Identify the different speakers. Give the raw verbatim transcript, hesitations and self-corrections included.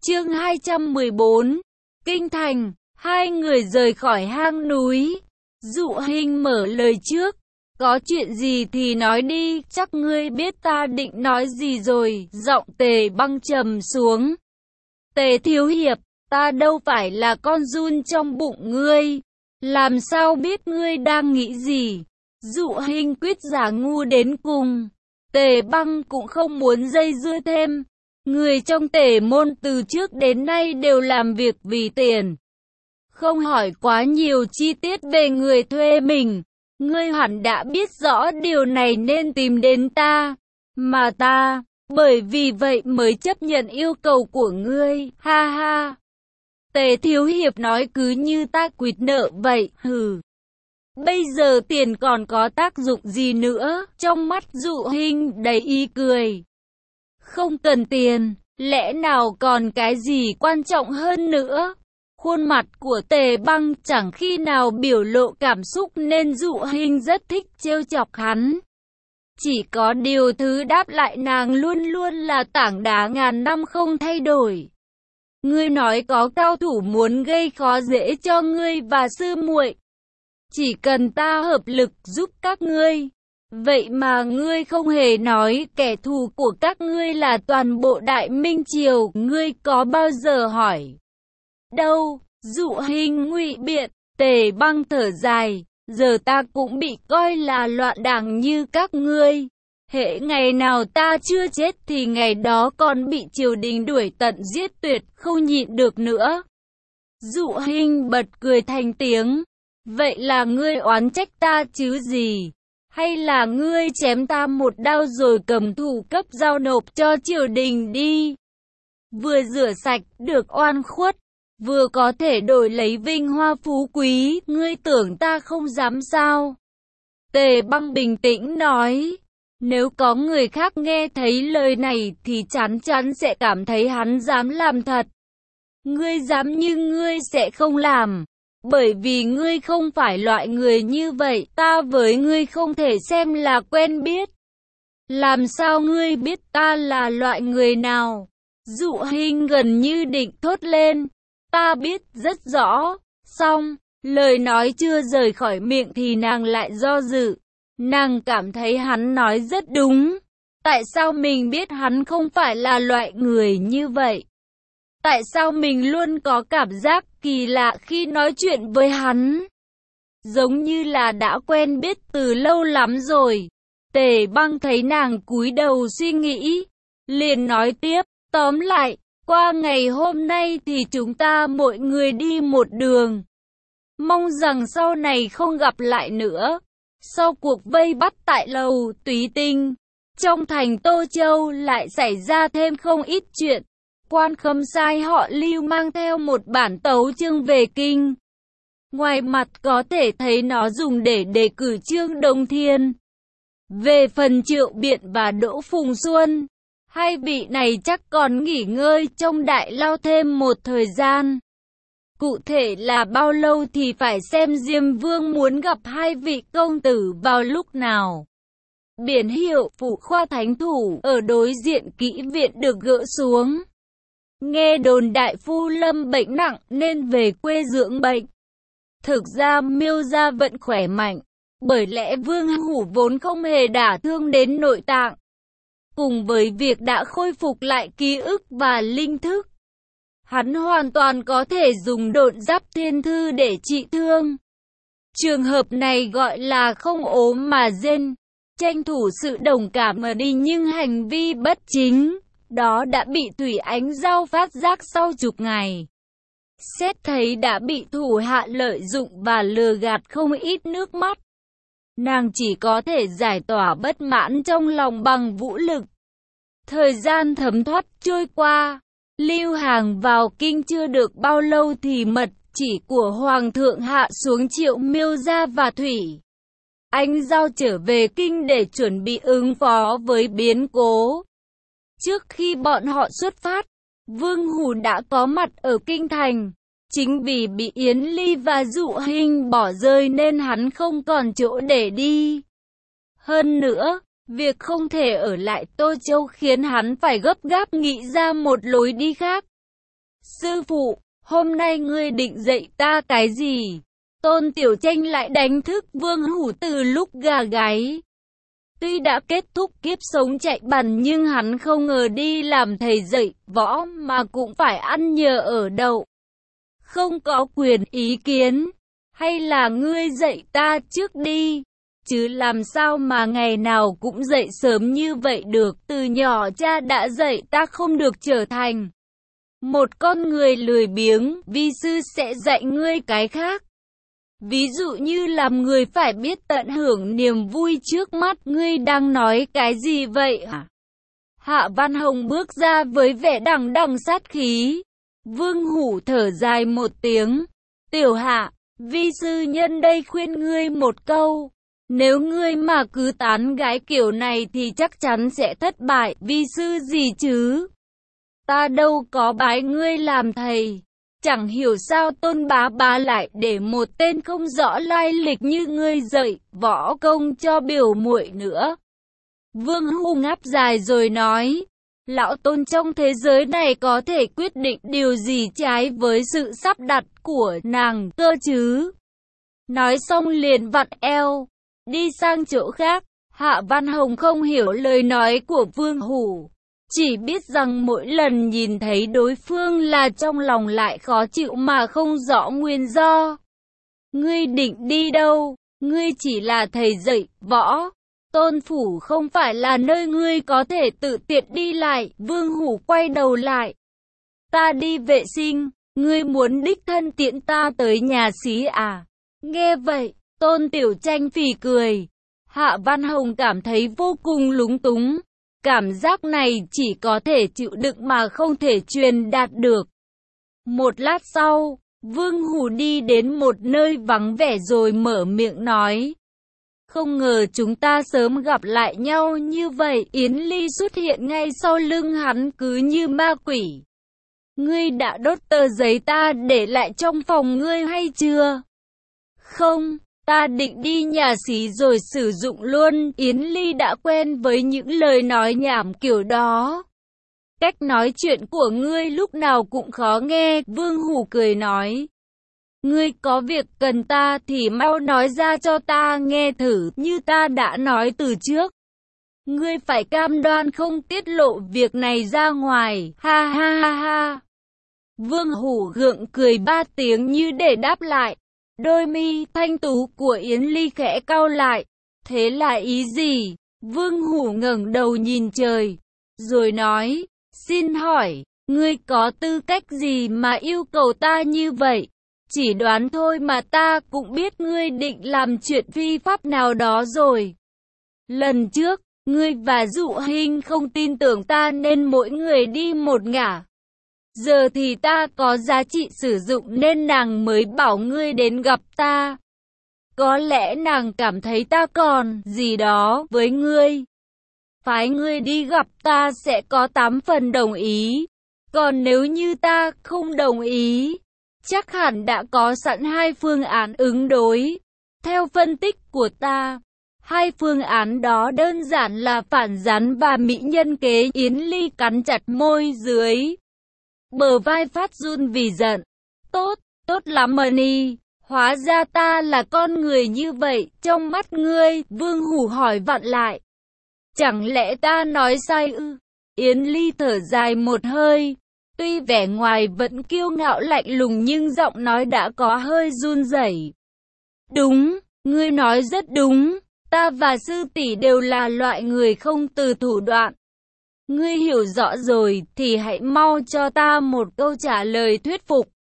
Speaker 1: Chương hai trăm mười bốn. Kinh thành, hai người rời khỏi hang núi. Dụ Hinh mở lời trước. Có chuyện gì thì nói đi, chắc ngươi biết ta định nói gì rồi. Giọng Tề Băng trầm xuống. Tề thiếu hiệp, ta đâu phải là con giun trong bụng ngươi. Làm sao biết ngươi đang nghĩ gì? Dụ Hinh quyết giả ngu đến cùng. Tề Băng cũng không muốn dây dưa thêm. Người trong Tề môn từ trước đến nay đều làm việc vì tiền. Không hỏi quá nhiều chi tiết về người thuê mình. Ngươi hẳn đã biết rõ điều này nên tìm đến ta. Mà ta, bởi vì vậy mới chấp nhận yêu cầu của ngươi, ha ha. Tề thiếu hiệp nói cứ như ta quỵt nợ vậy, hừ. Bây giờ tiền còn có tác dụng gì nữa? Trong mắt Dụ Hinh đầy ý cười. Không cần tiền, lẽ nào còn cái gì quan trọng hơn nữa? Khuôn mặt của Tề Băng chẳng khi nào biểu lộ cảm xúc nên Dụ Hinh rất thích trêu chọc hắn. Chỉ có điều thứ đáp lại nàng luôn luôn là tảng đá ngàn năm không thay đổi. Ngươi nói có cao thủ muốn gây khó dễ cho ngươi và sư muội. Chỉ cần ta hợp lực giúp các ngươi. Vậy mà ngươi không hề nói kẻ thù của các ngươi là toàn bộ Đại Minh Triều. Ngươi có bao giờ hỏi? Đâu? Dụ Hinh ngụy biện. Tề Băng thở dài. Giờ ta cũng bị coi là loạn đảng như các ngươi. Hễ ngày nào ta chưa chết thì ngày đó còn bị triều đình đuổi tận giết tuyệt, không nhịn được nữa. Dụ Hinh bật cười thành tiếng. Vậy là ngươi oán trách ta chứ gì? Hay là ngươi chém ta một đao rồi cầm thủ cấp giao nộp cho triều đình đi? Vừa rửa sạch được oan khuất, vừa có thể đổi lấy vinh hoa phú quý, ngươi tưởng ta không dám sao? Tề Băng bình tĩnh nói. Nếu có người khác nghe thấy lời này thì chắn chắn sẽ cảm thấy hắn dám làm thật. Ngươi dám nhưng ngươi sẽ không làm. Bởi vì ngươi không phải loại người như vậy, ta với ngươi không thể xem là quen biết. Làm sao ngươi biết ta là loại người nào? Dụ Hinh gần như định thốt lên. Ta biết rất rõ. Xong, lời nói chưa rời khỏi miệng thì nàng lại do dự. Nàng cảm thấy hắn nói rất đúng. Tại sao mình biết hắn không phải là loại người như vậy? Tại sao mình luôn có cảm giác kỳ lạ khi nói chuyện với hắn? Giống như là đã quen biết từ lâu lắm rồi. Tề Băng thấy nàng cúi đầu suy nghĩ, liền nói tiếp, tóm lại, qua ngày hôm nay thì chúng ta mỗi người đi một đường. Mong rằng sau này không gặp lại nữa. Sau cuộc vây bắt tại lầu Túy Tinh, trong thành Tô Châu lại xảy ra thêm không ít chuyện. Quan Khâm sai họ Lưu mang theo một bản tấu chương về kinh. Ngoài mặt có thể thấy nó dùng để đề cử Trương Đông Thiên. Về phần Triệu Biện và Đỗ Phùng Xuân, hai vị này chắc còn nghỉ ngơi trong đại lao thêm một thời gian. Cụ thể là bao lâu thì phải xem Diêm Vương muốn gặp hai vị công tử vào lúc nào. Biển hiệu Phụ Khoa Thánh Thủ ở đối diện Kỹ viện được gỡ xuống. Nghe đồn đại phu Lâm bệnh nặng nên về quê dưỡng bệnh. Thực ra Miêu gia vẫn khỏe mạnh, bởi lẽ Vương Hủ vốn không hề đả thương đến nội tạng. Cùng với việc đã khôi phục lại ký ức và linh thức, hắn hoàn toàn có thể dùng độn giáp thiên thư để trị thương. Trường hợp này gọi là không ốm mà rên, tranh thủ sự đồng cảm mà đi nhưng hành vi bất chính. Đó đã bị Thủy Ánh Giao phát giác sau chục ngày. Xét thấy đã bị thủ hạ lợi dụng và lừa gạt không ít nước mắt. Nàng chỉ có thể giải tỏa bất mãn trong lòng bằng vũ lực. Thời gian thấm thoát trôi qua. Lưu Hàng vào kinh chưa được bao lâu thì mật chỉ của Hoàng thượng hạ xuống Triệu Miêu gia và Thủy Ánh Giao trở về kinh để chuẩn bị ứng phó với biến cố. Trước khi bọn họ xuất phát, Vương Hủ đã có mặt ở kinh thành. Chính vì bị Yến Ly và Dụ Hinh bỏ rơi nên hắn không còn chỗ để đi. Hơn nữa, việc không thể ở lại Tô Châu khiến hắn phải gấp gáp nghĩ ra một lối đi khác. Sư phụ, hôm nay ngươi định dạy ta cái gì? Tôn Tiểu Tranh lại đánh thức Vương Hủ từ lúc gà gáy. Tuy đã kết thúc kiếp sống chạy bần nhưng hắn không ngờ đi làm thầy dạy võ mà cũng phải ăn nhờ ở đậu. Không có quyền ý kiến, hay là ngươi dạy ta trước đi, chứ làm sao mà ngày nào cũng dậy sớm như vậy được. Từ nhỏ cha đã dạy ta không được trở thành một con người lười biếng, vi sư sẽ dạy ngươi cái khác. Ví dụ như làm người phải biết tận hưởng niềm vui trước mắt. Ngươi đang nói cái gì vậy hả? Hạ Văn Hồng bước ra với vẻ đằng đằng sát khí. Vương Hủ thở dài một tiếng. Tiểu Hạ, vi sư nhân đây khuyên ngươi một câu. Nếu ngươi mà cứ tán gái kiểu này thì chắc chắn sẽ thất bại. Vi sư gì chứ? Ta đâu có bái ngươi làm thầy. Chẳng hiểu sao Tôn Bá Bá lại để một tên không rõ lai lịch như ngươi dạy võ công cho biểu muội nữa. Vương Hủ ngáp dài rồi nói, lão Tôn trong thế giới này có thể quyết định điều gì trái với sự sắp đặt của nàng cơ chứ? Nói xong liền vặn eo, đi sang chỗ khác. Hạ Văn Hồng không hiểu lời nói của Vương Hủ, chỉ biết rằng mỗi lần nhìn thấy đối phương là trong lòng lại khó chịu mà không rõ nguyên do. Ngươi định đi đâu? Ngươi chỉ là thầy dạy võ. Tôn phủ không phải là nơi ngươi có thể tự tiện đi lại. Vương Hủ quay đầu lại. Ta đi vệ sinh, ngươi muốn đích thân tiễn ta tới nhà xí à? Nghe vậy, Tôn Tiểu Tranh phì cười. Hạ Văn Hồng cảm thấy vô cùng lúng túng. Cảm giác này chỉ có thể chịu đựng mà không thể truyền đạt được. Một lát sau, Vương Hủ đi đến một nơi vắng vẻ rồi mở miệng nói. Không ngờ chúng ta sớm gặp lại nhau như vậy. Yến Ly xuất hiện ngay sau lưng hắn cứ như ma quỷ. Ngươi đã đốt tờ giấy ta để lại trong phòng ngươi hay chưa? Không. Ta định đi nhà xí rồi sử dụng luôn. Yến Ly đã quen với những lời nói nhảm kiểu đó. Cách nói chuyện của ngươi lúc nào cũng khó nghe. Vương Hủ cười nói. Ngươi có việc cần ta thì mau nói ra cho ta nghe thử. Như ta đã nói từ trước, ngươi phải cam đoan không tiết lộ việc này ra ngoài. Ha ha ha ha. Vương Hủ gượng cười ba tiếng như để đáp lại. Đôi mi thanh tú của Yến Ly khẽ cau lại. Thế là ý gì? Vương Hủ ngẩng đầu nhìn trời, rồi nói, xin hỏi, ngươi có tư cách gì mà yêu cầu ta như vậy? Chỉ đoán thôi mà ta cũng biết ngươi định làm chuyện phi pháp nào đó rồi. Lần trước, ngươi và Dụ Hinh không tin tưởng ta nên mỗi người đi một ngả. Giờ thì ta có giá trị sử dụng nên nàng mới bảo ngươi đến gặp ta. Có lẽ nàng cảm thấy ta còn gì đó với ngươi. Phái ngươi đi gặp ta sẽ có tám phần đồng ý. Còn nếu như ta không đồng ý, chắc hẳn đã có sẵn hai phương án ứng đối. Theo phân tích của ta, hai phương án đó đơn giản là phản gián và mỹ nhân kế. Yến Ly cắn chặt môi dưới, bờ vai phát run vì giận. Tốt, tốt lắm Mani, hóa ra ta là con người như vậy trong mắt ngươi. Vương Hủ hỏi vặn lại. Chẳng lẽ ta nói sai ư? Yến Ly thở dài một hơi. Tuy vẻ ngoài vẫn kiêu ngạo lạnh lùng nhưng giọng nói đã có hơi run rẩy. Đúng, ngươi nói rất đúng. Ta và sư tỷ đều là loại người không từ thủ đoạn. Ngươi hiểu rõ rồi thì hãy mau cho ta một câu trả lời thuyết phục.